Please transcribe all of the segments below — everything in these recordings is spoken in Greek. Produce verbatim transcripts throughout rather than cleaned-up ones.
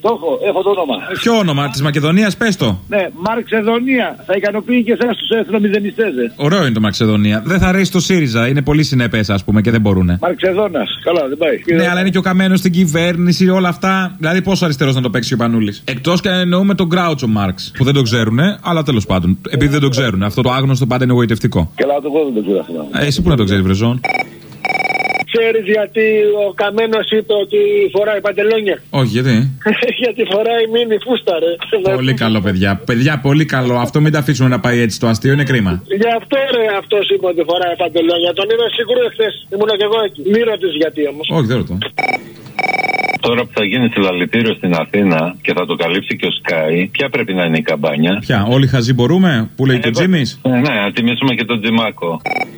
Το έχω, έχω το όνομα. Ποιο όνομα, της Μακεδονίας, πες το. Ναι, Μαρξεδονία. Θα ικανοποιεί και εσάς τους εθνομηδενιστές. Ωραίο είναι το Μαρξεδονία. Δεν θα αρέσει το ΣΥΡΙΖΑ, είναι πολύ συνεπές, ας πούμε, και δεν μπορούνε. Μαρξεδόνας, καλά, δεν πάει. Ναι, αλλά είναι και ο Καμένος στην κυβέρνηση, όλα αυτά. Δηλαδή, πόσο αριστερός να το παίξει ο Πανούλης. Εκτός και αν εννοούμε τον Γκράουτσο Μάρξ. Που δεν το ξέρουνε, αλλά τέλος πάντων. Επειδή δεν το ξέρουν. Αυτό το άγνωστο πάντα είναι εγωιτευτικό. Καλά, το εγώ δεν το ξέρω αυτό. Ε, εσύ που να το ξέρεις, Βρεζόν. Ξέρεις γιατί ο Καμένος είπε ότι φοράει παντελόνια? Όχι, γιατί? Γιατί φοράει μίνι φούστα, ρε. Πολύ καλό, παιδιά. Παιδιά, πολύ καλό. Αυτό μην τα αφήσουμε να πάει έτσι το αστείο, είναι κρίμα. Γι' αυτό, ρε, αυτός είπε ότι φοράει παντελόνια. Τον είδα σίγουρα χθες. Ήμουνα κι εγώ εκεί. Μη ρωτήσεις γιατί όμως. Όχι, δεν ρωτώ. Τώρα που θα γίνει συλλαλητήριο στην Αθήνα και θα το καλύψει και ο Sky, ποια πρέπει να είναι η καμπάνια? Ποια, όλοι χαζοί μπορούμε, που λέει και ο Τζίμις. Ναι, ναι, να τιμήσουμε και τον Τζιμάκο.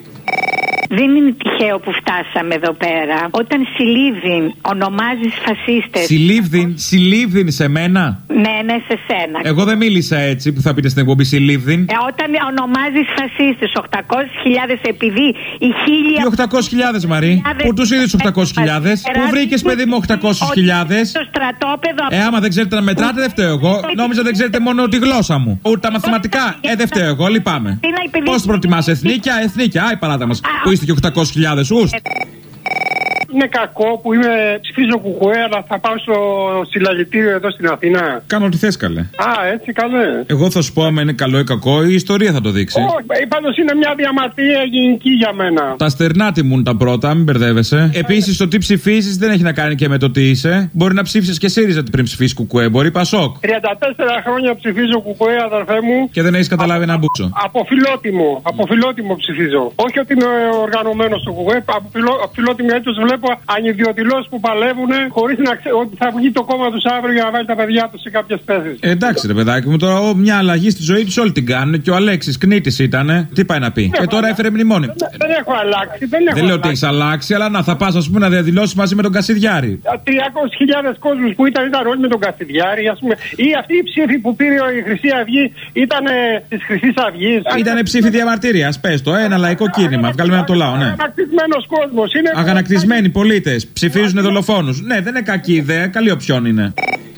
Δεν είναι τυχαίο που φτάσαμε εδώ πέρα. Όταν Σιλίβδιν ονομάζεις φασίστες. Σιλίβδιν, Σιλίβδιν σε μένα. Ναι, ναι, σε σένα. Εγώ δεν μίλησα έτσι που θα πείτε στην εκπομπή Σιλίβδιν. Ε, όταν ονομάζεις φασίστες οκτακόσιες χιλιάδες επειδή οι χίλια. Τι οκτακόσιες χιλιάδες, Μαρή? Πού τους είδες οκτακόσιες χιλιάδες? Πού βρήκες, παιδί μου, οκτακόσιες χιλιάδες? Στο στρατόπεδο. Ε, άμα δεν ξέρετε να μετράτε, δεν φταίω εγώ. Νόμιζα δεν ξέρετε μόνο τη γλώσσα μου. Ούτε τα μαθηματικά. Ε, δεν φταίω εγώ, λυπάμαι. Πώς προτιμάς, εθνίκια, εθνίκια, άι παράτα μας. Που είστε και οκτακόσιες χιλιάδες, ουστ. Είναι κακό που είμαι ψηφίζω κουκουέ, αλλά θα πάω στο συλλαλητήριο εδώ στην Αθήνα. Κάνω ό,τι θες, καλέ. Α, έτσι καλέ. Εγώ θα σου πω αν είναι καλό ή κακό, η ιστορία θα το δείξει. Όχι, πάντως είναι μια διαμαρτυρία γενική για μένα. Τα στερνά τιμούν τα πρώτα, μην μπερδεύεσαι. Επίσης, το τι ψηφίζεις δεν έχει να κάνει και με το τι είσαι. Μπορεί να ψήφισεις και ΣΥΡΙΖΑ πριν ψηφίσεις κουκουέ, μπορεί Πασόκ. τριάντα τέσσερα χρόνια ψηφίζω κουκουέ, αδερφέ μου. Και δεν έχεις καταλάβει ένα μπούτσο. Από φιλότιμο, από φιλότιμο ψηφίζω. Όχι ότι είναι οργανωμένο στο κουκουέ, από φιλότιμο έτσι τους βλέπω ανιδιοτελώς που παλεύουν χωρίς να ξέρουν ότι θα βγει το κόμμα τους αύριο για να βάλει τα παιδιά τους σε κάποιες θέσεις. Ε, εντάξει, ρε παιδάκι μου, τώρα μια αλλαγή στη ζωή τους όλοι την κάνουν. Και ο Αλέξης Κνήτης ήτανε. Τι πάει να πει? Και ε, τώρα έφερε μνημόνιο. Δεν, δεν έχω αλλάξει. Δεν, έχω δεν λέω ότι έχεις αλλάξει, αλλά να θα πας, ας πούμε, να διαδηλώσεις μαζί με τον Κασιδιάρη. τριακόσιες χιλιάδες κόσμους που ήταν, ήταν όλοι με τον Κασιδιάρη, ας πούμε. Ή αυτή η ψήφη που πήρε η Χρυσή Αυγή ήταν τη Χρυσή Αυγή. Ήτανε ψήφη διαμαρτυρίας, πες το. Ένα λαϊκό κίνημα. Βγάλουμε από το λαό, ναι. Αγανακτισμένος κόσμος. Είναι... Αγανακτισμένοι πολίτες. Ψηφίζουν δολοφόνους. Ναι, δεν είναι κακή ιδέα. Καλή οψιόν είναι.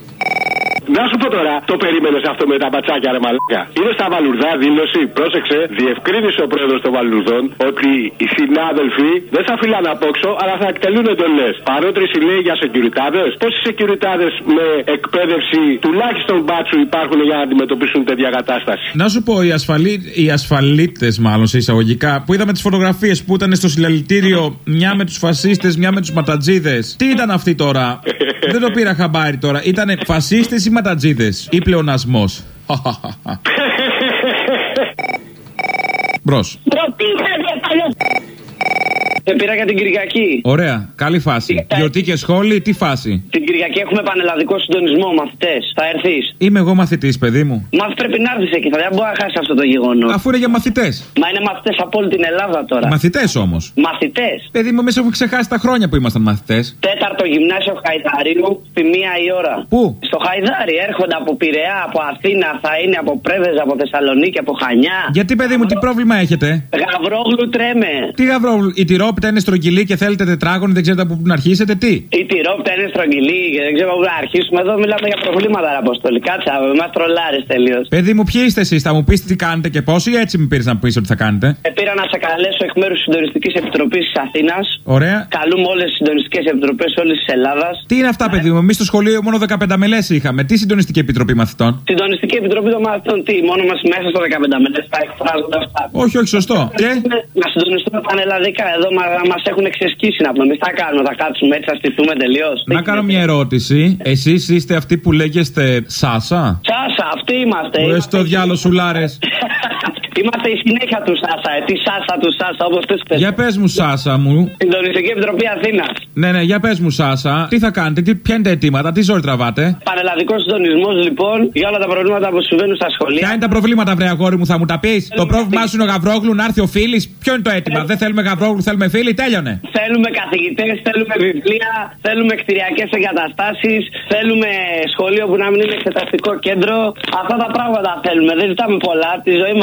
Να σου πω τώρα, το περίμενες αυτό με τα μπατσάκια, ρε μαλάκα? Είναι στα Βαλουρδά δήλωση, πρόσεξε, διευκρίνησε ο πρόεδρος των Βαλουρδών ότι οι συνάδελφοι δεν θα φυλάνε απόξω, αλλά θα εκτελούν εντολές. Παρότριση λέει για σεκιουριτάδες. Πόσοι σεκιουριτάδες με εκπαίδευση τουλάχιστον μπάτσου υπάρχουν για να αντιμετωπίσουν τέτοια κατάσταση? Να σου πω, οι, ασφαλί... οι ασφαλίτες, μάλλον σε εισαγωγικά, που είδαμε τις φωτογραφίες που ήταν στο συλλαλητήριο, μια με τους φασίστες, μια με τους ματατζίδες. Τι ήταν αυτοί τώρα? Δεν το πήρα χαμπάρι τώρα. Ήτανε φασίστες ή ματατζίδες ή πλεονασμός? Μπρος. Σε πήρα για την Κυριακή. Ωραία, καλή φάση. Γιορτή και σχόλη, τι φάση? Την Κυριακή έχουμε πανελλαδικό συντονισμό, μαθητές. Θα έρθεις? Είμαι εγώ μαθητής, παιδί μου. Μα πρέπει να έρθεις εκεί, θα δεν μπορεί να χάσει αυτό το γεγονός. Αφού είναι για μαθητές. Μα είναι μαθητές από όλη την Ελλάδα τώρα. Μαθητές όμως. Μαθητές. Παιδί μου, εμείς έχουμε ξεχάσει τα χρόνια που ήμασταν μαθητές. Τέταρτο γυμνάσιο Χαϊδαρίου, στη μία η ώρα. Πού? Στο Χαϊδάρι, έρχονται από Πειραιά, από Αθήνα, θα είναι από Πρέβεζα, από Θεσσαλονίκη, από Χανιά. Γιατί, παιδί μου, τι πρόβλημα έχετε? Γαβρόγλου τρέμε. Τι γαβρόγλου? Η τυρόπιτα είναι στρογγυλή και θέλετε τετράγωνο, δεν ξέρετε από πού να αρχίσετε, τι? Η τυρόπιτα είναι στρογγυλή και δεν ξέρω πού να αρχίσουμε. Εδώ μιλάμε για προβλήματα, Αποστολή. Κάτσα, μα τρολάρεις τελείως. Παιδί μου, ποιοι είστε εσείς? Θα μου πείτε τι κάνετε και πώς, ή έτσι με πήρες να μου πεις ότι θα κάνετε? Ε, πήρα να σε καλέσω εκ μέρους της Συντονιστικής Επιτροπής της Αθήνας. Ωραία. Καλούμε όλες τις συντονιστικές επιτροπές όλης της Ελλάδας. Τι είναι αυτά, παιδί μου? Εμείς στο σχολείο μόνο δεκαπέντε μελές είχαμε. Τι Συντονιστική Επιτροπή Μαθητών? Συντονιστική Επιτροπή των Μαθητών, τι? Μόνο μας μέσα στο δεκαπέντε μελές θα εκφράζονται αυτά. Όχι, όχι, σωστό. Και? Να συντονιστούμε πανελλαδικά. Εδώ μας έχουν εξεσκίσει να πούμε. Εμείς θα κάνουμε, θα κάτσουμε έτσι, θα στηθούμε τελείως. Να κάνω μια ερώτηση. Εσείς είστε αυτοί που λέγεστε Σάσα? Σάσα, αυτοί είμαστε. Πες το διάλο σουλάρες. Είμαστε η συνέχεια του Σάσα, ε, τη Σάσα του Σάσα, όπως τους πες. Για πες μου, Σάσα μου. Συντονιστική Επιτροπή Αθήνας. Ναι, ναι, για πες μου, Σάσα. Τι θα κάνετε, τι, ποια είναι τα αιτήματα, τι ζόρι τραβάτε? Πανελλαδικός συντονισμός, λοιπόν, για όλα τα προβλήματα που συμβαίνουν στα σχολεία. Ποια είναι τα προβλήματα, βρε αγόρι μου, θα μου τα πεις? Το πρόβλημά σου είναι ο Γαβρόγλου, να έρθει ο Φίλης. Ποιο είναι το αίτημα? Δεν θέλουμε Γαβρόγλου, θέλουμε Φίλη, τέλειωνε. Θέλουμε καθηγητές, θέλουμε βιβλία, θέλουμε κτηριακές εγκαταστάσεις, θέλουμε σχολείο που να μην είναι εξεταστικό κέντρο. Αυτά τα πράγματα θέλουμε. Δεν ζητάμε πολλά, τη ζωή μας ζητάμε.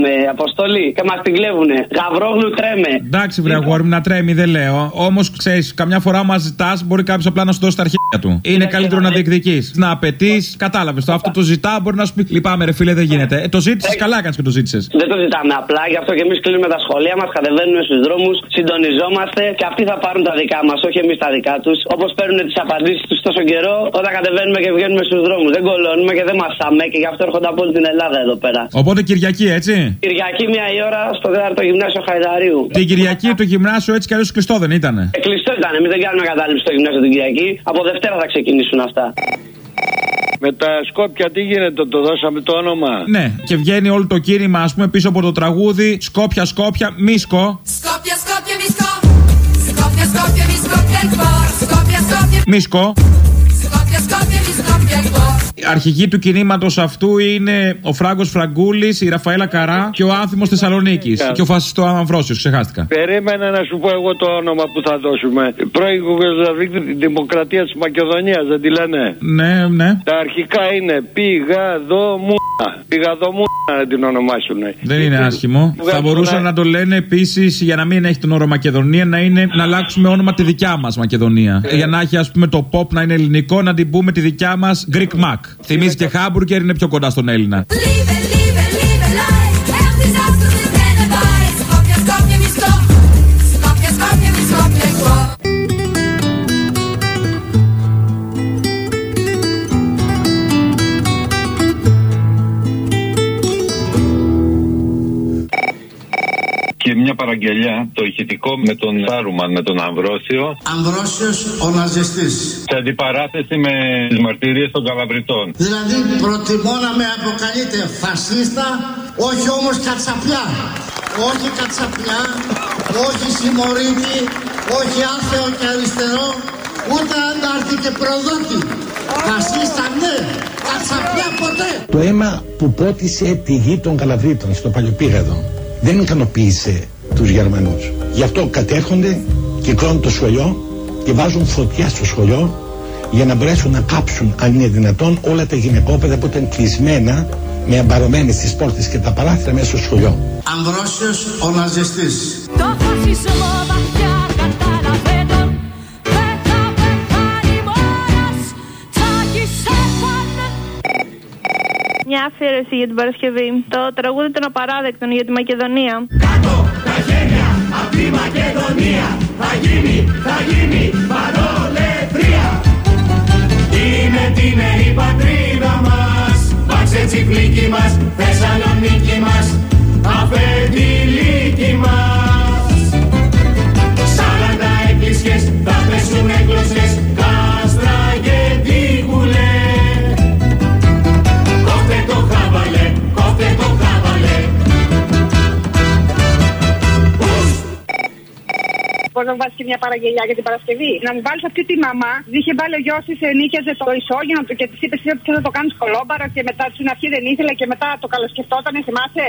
τρέμε, Αποστολή, και μας την κλέβουνε. Γαβρόγλου τρέμε. Εντάξει, βρε αγόρι μου, να τρέμει, δεν λέω. Όμως ξέρεις, καμιά φορά μας ζητάς, μπορεί κάποιος απλά να σου δώσει τα αρχαία του. Είναι καλύτερο να διεκδικείς. Να απαιτείς, κατάλαβες το. Αυτό το ζητά, μπορεί να σου πει: λυπάμαι, ρε φίλε, δεν γίνεται. Ε, το ζήτησες, καλά κάνεις και το ζήτησες. Δεν το ζητάμε απλά, γι' αυτό και εμείς κλείνουμε τα σχολεία μας, κατεβαίνουμε στους δρόμους, συντονιζόμαστε και αυτοί θα πάρουν τα δικά μας, όχι εμείς τα δικά τους. Όπως παίρνουν τις απαντήσεις τους τόσο καιρό, όταν κατεβαίνουμε και βγαίνουμε στους δρόμους. Δεν κολώνουμε και δεν μασάμε και γι' αυτό έρχονται από όλη την Ελλάδα εδώ πέρα. Οπότε Κυριακή, έτσι. Κυριακή μία η ώρα στο τέταρτο γυμνάσιο Χαϊδαρίου. Την Κυριακή το γυμνάσιο έτσι κι αλλιώς κλειστό δεν ήτανε. Ε, κλειστό ήταν, εμείς δεν κάνουμε κατάληψη στο γυμνάσιο την Κυριακή. Από Δευτέρα θα ξεκινήσουν αυτά. Με τα Σκόπια τι γίνεται, το δώσαμε το όνομα. Ναι, και βγαίνει όλο το κίνημα, ας πούμε, πίσω από το τραγούδι Σκόπια, Σκόπια, Μίσκο. Σκόπια, Σκόπια, Μίσκο. Σκόπια, Σκόπια, Μίσκο, Σκόπια, Σκόπια. Μίσκο. Σκόπια, Σκόπια, Μίσκο. Αρχηγοί του κινήματος αυτού είναι ο Φράγκος Φραγκούλης, η Ραφαέλα Καρά και ο Άνθιμος Θεσσαλονίκης. Yeah. Και ο Φασιστό Αμβρόσιος, ξεχάστηκα. Περίμενα να σου πω εγώ το όνομα που θα δώσουμε. Πρώην Ιουγκοσλαβική Δημοκρατία της Μακεδονίας, δεν τη λένε. Ναι, ναι. Τα αρχικά είναι Πηγαδομούνα. Πηγαδομούνα να την ονομάσουν. Δεν είναι άσχημο. Θα μπορούσαν να το λένε επίσης, για να μην έχει τον όρο Μακεδονία, να είναι να αλλάξουμε όνομα τη δικιά μας Μακεδονία. Yeah. Για να έχει, ας πούμε, το pop να είναι ελληνικό, να την πούμε τη δικιά μας Greek Mac. Θυμίζει και Χάμπουργκερ, είναι πιο κοντά στον Έλληνα. Και μια παραγγελιά, το ηχητικό με τον Σάρουμαν, με τον Αμβρόσιο. Αμβρόσιος ο ναζιστής. Σε αντιπαράθεση με τις μαρτυρίες των Καλαβριτών. Δηλαδή προτιμώ να με αποκαλείτε φασίστα, όχι όμως κατσαπλιά. Όχι κατσαπλιά, όχι συμμορίτη, όχι άθεο και αριστερό, ούτε αντάρτη και προδότη. Φασίστα ναι, κατσαπλιά ποτέ. Το αίμα που πότισε τη γη των Καλαβρίτων στο Παλαιοπήγαδο δεν ικανοποίησε τους Γερμανούς. Γι' αυτό κατέρχονται και κλώνουν το σχολείο και βάζουν φωτιά στο σχολείο για να μπορέσουν να κάψουν, αν είναι δυνατόν, όλα τα γυναικόπαιδα που ήταν κλεισμένα με αμπαρωμένες τις πόρτες και τα παράθυρα μέσα στο σχολείο. Αμβρόσιος ο ναζιστής. Το φασισμό βαθιά κατάλαβε τον, δεν θα πεθάνει μόνος, τσάκισέφαν. Μια αφιέρωση για την Παρασκευή. Το τραγούδι των απαράδεκτων για τη Μακεδονία. Κάτω τα χέρια απ' τη Μακεδονία. Θα γίνει, θα γίνει παρολεθρία. Είναι τίμερη πατρίδα μας, βάξε τσιφλίκι μας, Θεσσαλονίκη μας, αφεντηλίκη μας. Σαράντα εκκλησιές θα πέσουν γλωσσές, κάστρα και τίκουλε. Κόφτε το χάβαλε, κόφτε το χάβαλε. Μπορεί να μου βάλει και μια παραγγελιά για την Παρασκευή. Να μου βάλει αυτή τη μαμά. Είχε βάλει ο γιο τη, νίκιαζε το ισόγεινο του και τη είπε ότι θε να το κάνει κολόμπαρο και μετά στην αρχή δεν ήθελε και μετά το καλοσκεφτόταν, θυμάσαι.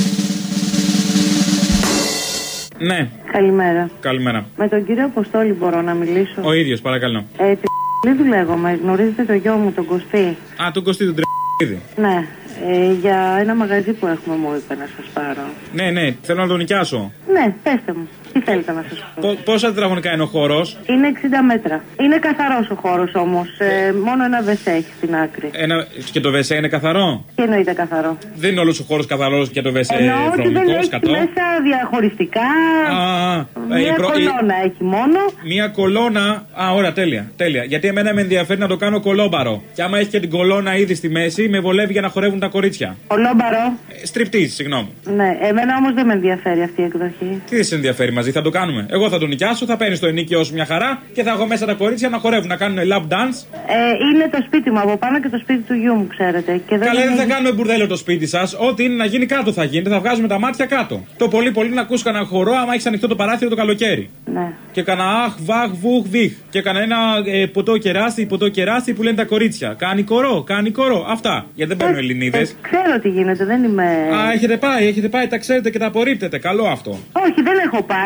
Ναι. Καλημέρα. Καλημέρα. Με τον κύριο Αποστόλη μπορώ να μιλήσω? Ο ίδιος, παρακαλώ. Ε, τι λέγομαι, γνωρίζετε το γιο μου, τον Κωστή? Α, τον Κωστή, τον τρ******. Ναι. Ε, για ένα μαγαζί που έχουμε μου είπε να σας πάρω. Ναι, ναι, θέλω να τον νοικιάσω. Ναι, πέστε μου. Τι θέλετε να σας πω? Π- πόσα τετραγωνικά είναι ο χώρος? Είναι εξήντα μέτρα. Είναι καθαρός ο χώρος όμως. Ε, μόνο ένα βεσέ έχει στην άκρη. Ένα... Και το βεσέ είναι καθαρό? Τι εννοείται καθαρό? Δεν είναι όλος ο χώρος καθαρός και το βεσέ βρωμικός, κατώ? Μέσα διαχωριστικά. Α, μία προ... κολόνα η... έχει μόνο. Μία κολόνα. Α, ωραία, τέλεια, τέλεια. Γιατί εμένα με ενδιαφέρει να το κάνω κολόμπαρο. Και άμα έχει και την κολόνα ήδη στη μέση, με βολεύει για να χορεύουν τα κορίτσια. Κολόμπαρο. Ε, Στριπτής, συγγνώμη. Ναι, εμένα όμως δεν με ενδιαφέρει αυτή η εκδοχή. Τι δεν σε ενδιαφέρει μαζί, θα το κάνουμε. Εγώ θα τον νοικιάσω, θα παίρνει το ενίκιο σου μια χαρά και θα έχω μέσα τα κορίτσια να χορεύουν, να κάνουν lap dance. Ε, είναι το σπίτι μου από πάνω και το σπίτι του γιού μου, ξέρετε. Και Καλά, δεν είναι... θα κάνουμε μπουρδέλο το σπίτι σας. Ό,τι είναι να γίνει κάτω θα γίνεται, θα βγάζουμε τα μάτια κάτω. Το πολύ πολύ να ακούς κανένα χορό άμα έχει ανοιχτό το παράθυρο το καλοκαίρι. Ναι. Και κανένα αχ, βαχ, βουχ, βιχ. Και κανένα ένα ε, ποτό κεράσι, ποτό κεράσι που λένε τα κορίτσια. Κάνει κορό, κάνει κορό. Αυτά. Γιατί δεν παίρνουν Ελληνίδες. Ε, ξέρω τι γίνεται, δεν είμαι. Α, έχετε πάει, έχετε πάει, τα ξέρετε και τα απορρίπτετε. Καλό αυτό. Όχι, δεν έχω πάει.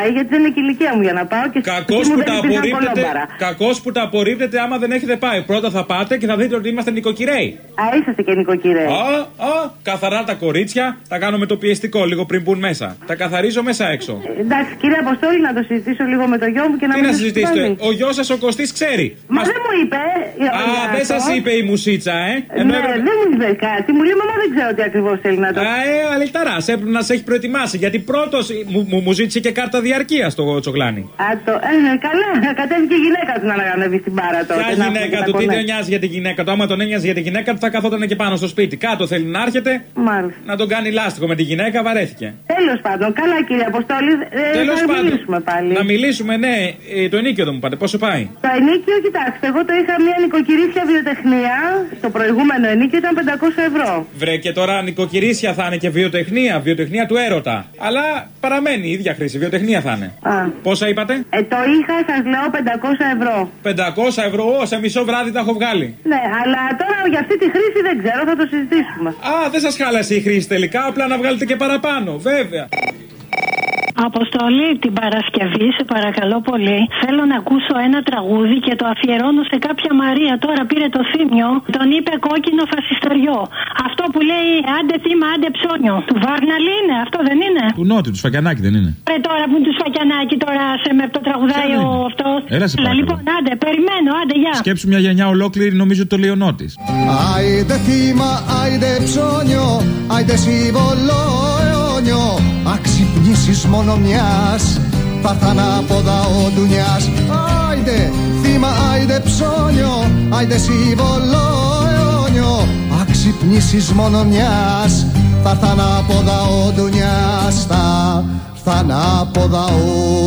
γιατί δεν είναι και η ηλικία μου για να πάω. Κακός που, Κακός που τα απορρίπτετε άμα δεν έχετε πάει. Πρώτα θα πάτε και θα δείτε ότι είμαστε νοικοκυρέοι. Α, είσαστε και νοικοκυρέοι. Α, α, καθαρά τα κορίτσια, τα κάνω με το πιεστικό λίγο πριν μπουν μέσα. Τα καθαρίζω μέσα έξω. Ε, εντάξει, κύριε Αποστόλη, να το συζητήσω λίγο με το γιο μου και να Τι μην. να συζητήσετε, ο γιος σας ο Κωστής ξέρει. Μα Μας... δεν μου είπε. Α, δεν σας είπε η μουσίτσα, ε. Ενώ ναι, έπρεπε... δεν μου είπε κάτι. Μου λέει, μαμά, δεν ξέρω τι ακριβώς θέλει να το. Α, ε, αλεκταράς, έπρεπε να σε έχει προετοιμάσει. Γιατί πρώτος μου, μου, μου ζήτησε και κάρτα διαρκείας το τσογλάνι. Α, το. Ε, καλά, κατέβηκε η γυναίκα του να ανέβει στην μπάρα τώρα. Ποια γυναίκα του, τι δεν νοιάζει για τη γυναίκα του. Άμα τον ένοιαζε για τη γυναίκα του, θα καθόταν και πάνω στο σπίτι. Κάτω θέλει να έρχεται. Μάλιστα. Να τον κάνει λάστιχο με τη γυναίκα, βαρέθηκε. Τέλος πάντων, καλά κύριε Αποστόλη. Ε, Τέλος να πάντων. μιλήσουμε πάλι. Να μιλήσουμε, ναι. Ε, το ενίκιο δεν μου πάτε, πόσο πάει. Το ενίκιο, κοιτάξτε, εγώ το είχα μια νοικοκυρίσια βιοτεχνία. Στο προηγούμενο ενίκιο ήταν πεντακόσια ευρώ. Βρε και τώρα νοικοκυρίσια θα είναι και βιοτεχνία. Βιοτεχνία του έρωτα. Αλλά παραμένει η ίδια χρήση. Βιοτεχνία θα είναι. Α. Πόσα είπατε? Ε, το είχα, σας λέω, πεντακόσια ευρώ. πεντακόσια ευρώ, ό, σε μισό βράδυ τα έχω βγάλει. Ναι, αλλά τώρα για αυτή τη χρήση δεν ξέρω, θα το συζητήσουμε. Α, δεν σας χάλασε η χρήση τελικά, απλά να βγάλετε και παραπάνω, βέβαια. Αποστολή, την Παρασκευή, σε παρακαλώ πολύ. Θέλω να ακούσω ένα τραγούδι και το αφιερώνω σε κάποια Μαρία. Τώρα πήρε το θύμιο, τον είπε κόκκινο φασιστεριό. Αυτό που λέει άντε θύμα, άντε ψώνιο. Του Βάρναλη είναι, αυτό δεν είναι? Του Νότι, του Σφακιανάκη δεν είναι? Ρε τώρα που του Σφακιανάκη τώρα σε με το τραγουδάει ο αυτό. Έλα σε παρακαλώ. Λοιπόν, άντε, περιμένω, άντε, γεια. Σκέψου μια γενιά ολόκληρη, νομίζω το λέει ο Νότης. Άιντε θύμα, άιντε ψώνιο, άιντε σύμβολο αιώνιο. Αξυπνήσεις μόνο μιας, θα έρθ' ανάποδα ο ντουνιάς. Άιντε θύμα, άιντε ψώνιο, άιντε σύμβολο αιώνιο. Αξυπνήσεις μόνο μιας, θα έρθ' ανάποδα ο ντουνιάς. Θα έρθ' ανάποδα ο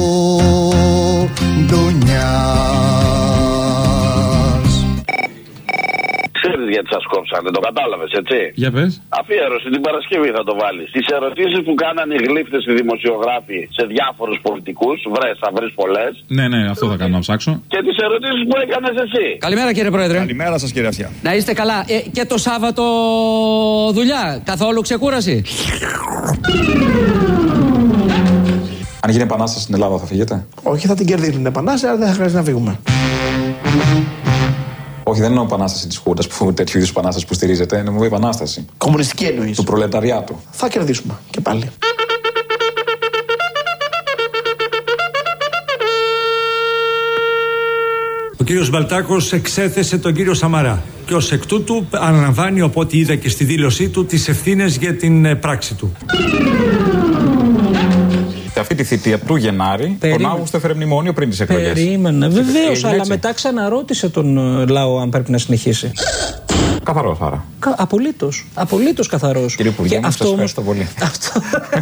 ντουνιάς. Ξέρεις γιατί σας κόψανε, το κατάλαβες, έτσι? Για πες. Αφιέρωση την Παρασκευή θα το βάλεις. Τις ερωτήσεις που κάνανε οι γλύφτες οι δημοσιογράφοι σε διάφορους πολιτικούς, βρες, θα βρεις πολλές. Ναι, ναι, αυτό θα κάνω να ψάξω. Και τις ερωτήσεις που έκανες εσύ. Καλημέρα κύριε Πρόεδρε. Καλημέρα σας κύριε Αυτιά. Να είστε καλά. Ε, και το Σάββατο δουλειά, καθόλου ξεκούραση? Αν γίνει επανάσταση στην Ελλάδα θα φύγετε? Όχι, θα την κερδίσουν την επανάσταση, αλλά δεν θα χρειάζεται να φύγουμε. Όχι, δεν εννοώ επανάσταση της Χούντας, που τέτοιου είδους επανάσταση που στηρίζετε, εννοώ επανάσταση. Κομμουνιστική εννοείς? Του προλεταριάτου. Θα κερδίσουμε και πάλι. Ο κύριος Μπαλτάκος εξέθεσε τον κύριο Σαμαρά και ως εκ τούτου αναλαμβάνει, οπότε είδα και στη δήλωσή του, τις ευθύνες για την πράξη του. Σε αυτή τη θητεία του Γενάρη, Περίμενε. τον Αύγουστο έφερε μνημόνιο πριν τις εκλογές. Περίμενε, βεβαίως, αλλά μετά ξαναρώτησε τον λαό αν πρέπει να συνεχίσει. Καθαρός άρα. Κα, απολύτως. Απολύτως καθαρός. Κύριε Υπουργέ, σας αυτό... ευχαριστώ πολύ. Αυτό...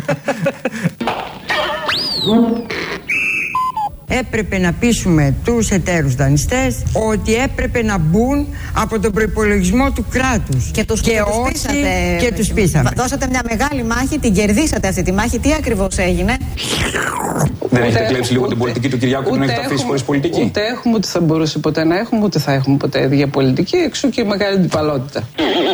Έπρεπε να πείσουμε τους εταίρους δανειστές ότι έπρεπε να μπουν από τον προϋπολογισμό του κράτους. Και τους, και και τους όχι πείσατε. Και τους πείσαμε. Δώσατε μια μεγάλη μάχη, την κερδίσατε αυτή τη μάχη. Τι ακριβώς έγινε? Δεν έχετε κλέψει λίγο την πολιτική του Κυριάκου και την έχετε αφήσει χωρίς πολιτική? Ούτε έχουμε, ούτε θα μπορούσε ποτέ να έχουμε, ούτε θα έχουμε ποτέ για πολιτική, εξού και μεγάλη αντιπαλότητα.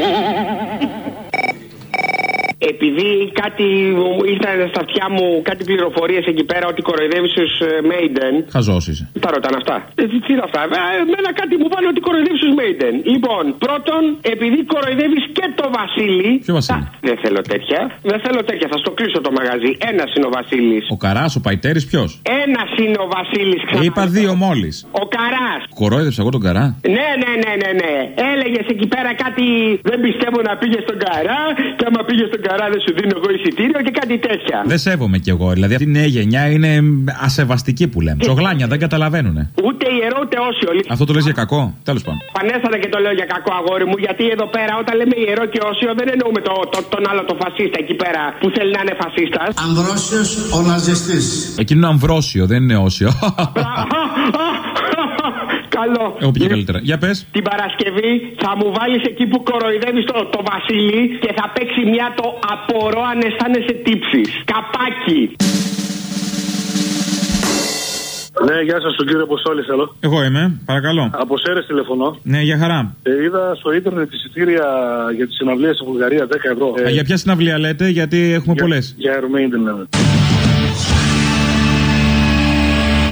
Επειδή κάτι ήρθαν στα αυτιά μου κάτι πληροφορίες εκεί πέρα ότι κοροϊδεύεις τους Maiden. Χαζός είσαι. Τα ρωτάνε αυτά. Ε, τι είναι αυτά. Ε, εμένα κάτι μου πάνε ότι κοροϊδεύεις τους Maiden. Λοιπόν, πρώτον, επειδή κοροϊδεύεις και το Βασίλη. Ποιο Βασίλη? Α, δεν θέλω τέτοια. Δεν θέλω τέτοια. Θα στο κλείσω το μαγαζί. Ένας είναι ο Βασίλης. Ο Καράς, ο Παϊτέρης, ποιος? Ένας είναι ο Βασίλης. Είπα δύο μόλις. Ο Καράς. Κορόιδεψα εγώ τον Καρά. Ναι, ναι, ναι, ναι, ναι. Έλεγες εκεί πέρα κάτι. Δεν πιστεύω να πήγε στον Καρά. Και άμα πήγε στον Καρά δεν σου δίνω εγώ εισιτήριο και κάτι τέτοια. Δεν σέβομαι κι εγώ. Δηλαδή αυτή η νέα γενιά είναι ασεβαστική που λέμε. Τσογλάνια δεν καταλαβαίνουνε. Ούτε ιερό ούτε όσιο. Αυτό το λες για κακό? Τέλος πάντων. Πανέστατα και το λέω για κακό, αγόρι μου, γιατί εδώ πέρα όταν λέμε ιερό και όσιο δεν εννοούμε το, το, τον άλλο το φασίστα εκεί πέρα που θέλει να είναι φασίστας. Αμβρόσιος ο ναζιστής. Εκείνο είναι αμβρόσιο, δεν είναι όσιο. Καλό. Εγώ πήγε καλύτερα. Για πες. Την Παρασκευή θα μου βάλεις εκεί που κοροϊδεύεις το, το Βασίλη και θα παίξει μια το απορώ αν αισθάνεσαι τύψεις. Καπάκι. Ναι, γεια σας, τον κύριο Αποστόλη θέλω. Εγώ είμαι, παρακαλώ. Από Σέρες τηλεφωνώ. Ναι, για χαρά. Ε, είδα στο ίντερνετ εισιτήρια για τις συναυλίες στη Βουλγαρία δέκα ευρώ. Α, ε, για ποια συναυλία λέτε, γιατί έχουμε για, πολλές. Για Iron Maiden λέμε.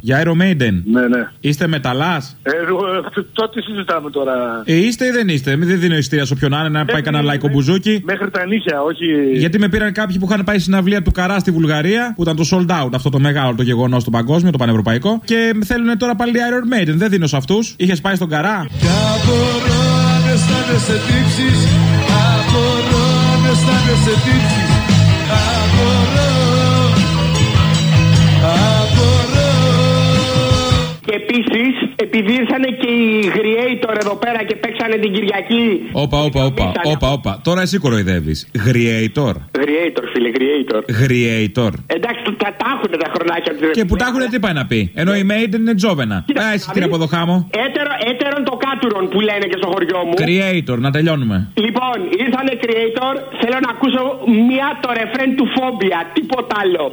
Για Iron Maiden. Ναι, ναι. Είστε μεταλλάς? Ε, τότε συζητάμε τώρα. Ε, είστε ή δεν είστε? Μην δίνω ειστήρια σε όποιον άλλο να πάει κανένα λαϊκό μπουζούκι. Μέχρι τα νύχια, όχι. Γιατί με πήραν κάποιοι που είχαν πάει συναυλία του Καρά στη Βουλγαρία, που ήταν το sold out, αυτό το μεγάλο το γεγονός το παγκόσμιο, το πανευρωπαϊκό. Και θέλουν τώρα πάλι Iron Maiden. Δεν δίνω σε αυτούς. Είχες πάει στον Καρά. Κι απορώ αν αισθάνεσαι τύψεις. Απορώ αν αισθάνεσαι τύψεις. Απορώ. Απορώ. Και επίσης, επειδή ήρθανε και οι Creator εδώ πέρα και παίξανε την Κυριακή. Όπα, όπα, όπα, όπα, όπα. Τώρα εσύ κοροϊδεύεις. Creator. Creator, φίλε, Creator. Creator. Εντάξει, τα, τα έχουνε τα χρονάκια του. Και που τα έχουνε τι πάει να πει. Ενώ η Maiden είναι τζόβενα. Α, εσύ τι από εδώ χάμω. Έτερο, έτερον το κάτουρον που λένε και στο χωριό μου. Creator, να τελειώνουμε. Λοιπόν, ήρθανε Creator, θέλω να ακούσω μία το ρεφρέν του Φόμπια, τίποτα άλλο.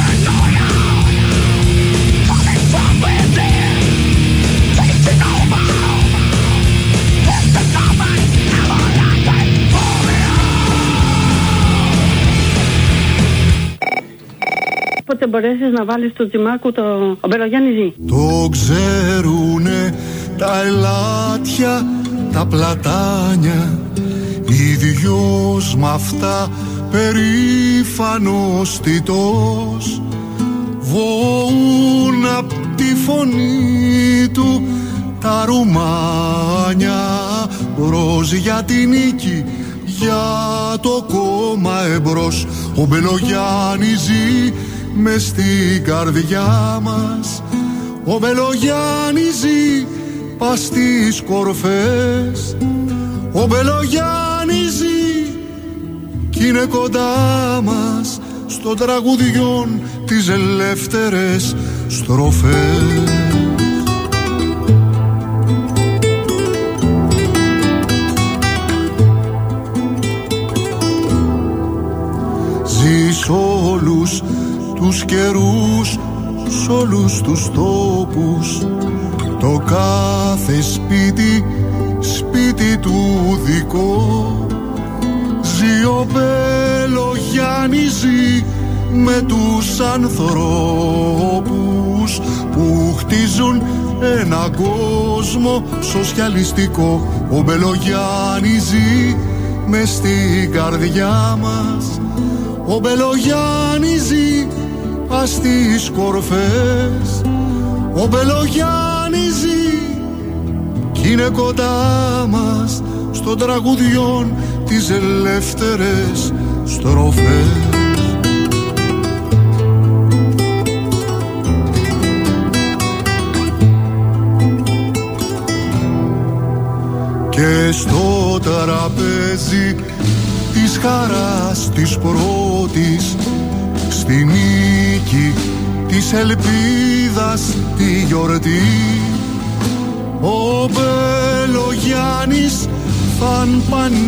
Πότε μπορέσεις να βάλεις το Τζιμάκου το Ομπελογιάννη. Το ξέρουνε τα ελάτια, τα πλατάνια, ίδιος μ' αυτά περήφανος τιτός. Βοούν απ' τη φωνή του τα ρουμάνια, μπρος για τη νίκη, για το κόμμα εμπρός. Ο Μπελογιάννης ζει μες στην καρδιά μας. Ο Μπελογιάννης ζει πας στις κορφές. Ο Μπελογιάννης ζει κι είναι κοντά μας στον τραγουδιόν τις ελεύθερες στροφές. Ζει σ' όλους τους καιρούς, σ' όλους τους τόπους, το κάθε σπίτι, σπίτι του δικό. Ζει ο Μπελογιάννης, ζει με τους ανθρώπους που χτίζουν έναν κόσμο σοσιαλιστικό. Ο Μπελογιάννης ζει μες στην καρδιά μας. Ο Μπελογιάννης ζει πας στις κορφές. Ο Μπελογιάννης ζει κι είναι κοντά μας στον τραγουδιόν τις ελεύθερες στροφές. Και στο τραπέζι της χαράς της πρώτης, στη νίκη της ελπίδας τη γιορτή, ο Μπελογιάννης φαν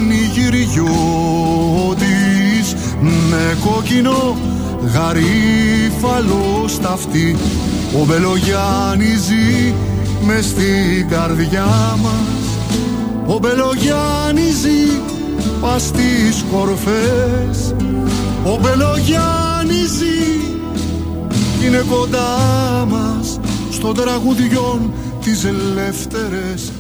πανηγυριώτης, με κόκκινο γαρίφαλο στα αυτή. Ο Μπελογιάννης ζει μες στην καρδιά μας. Ο Μπελογιάννης ζει πας στις κορφές. Ο Μπελογιάννης ζει είναι κοντά μας στον τραγουδιόν τις ελεύθερες